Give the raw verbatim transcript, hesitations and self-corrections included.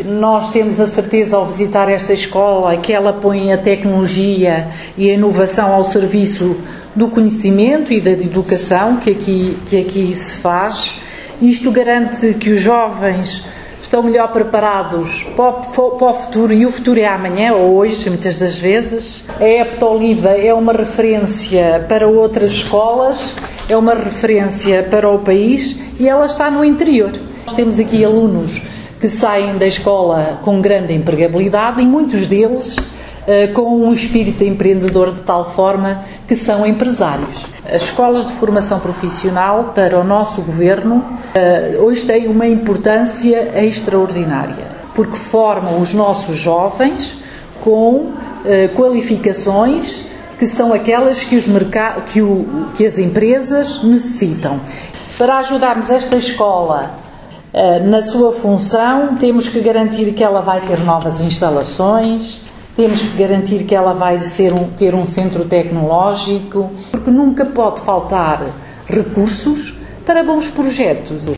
Nós temos a certeza ao visitar esta escola que ela põe a tecnologia e a inovação ao serviço do conhecimento e da educação que aqui, que aqui se faz. Isto garante que os jovens estão melhor preparados para o futuro, e o futuro é amanhã ou hoje, muitas das vezes. A Epta Oliva é uma referência para outras escolas, é uma referência para o país e ela está no interior. Nós temos aqui alunos que saem da escola com grande empregabilidade e muitos deles uh, com um espírito empreendedor de tal forma que são empresários. As escolas de formação profissional para o nosso governo uh, hoje têm uma importância extraordinária, porque formam os nossos jovens com uh, qualificações que são aquelas que, os merc- que, o, que as empresas necessitam. Para ajudarmos esta escola na sua função, temos que garantir que ela vai ter novas instalações, temos que garantir que ela vai ser um, ter um centro tecnológico, porque nunca pode faltar recursos para bons projetos.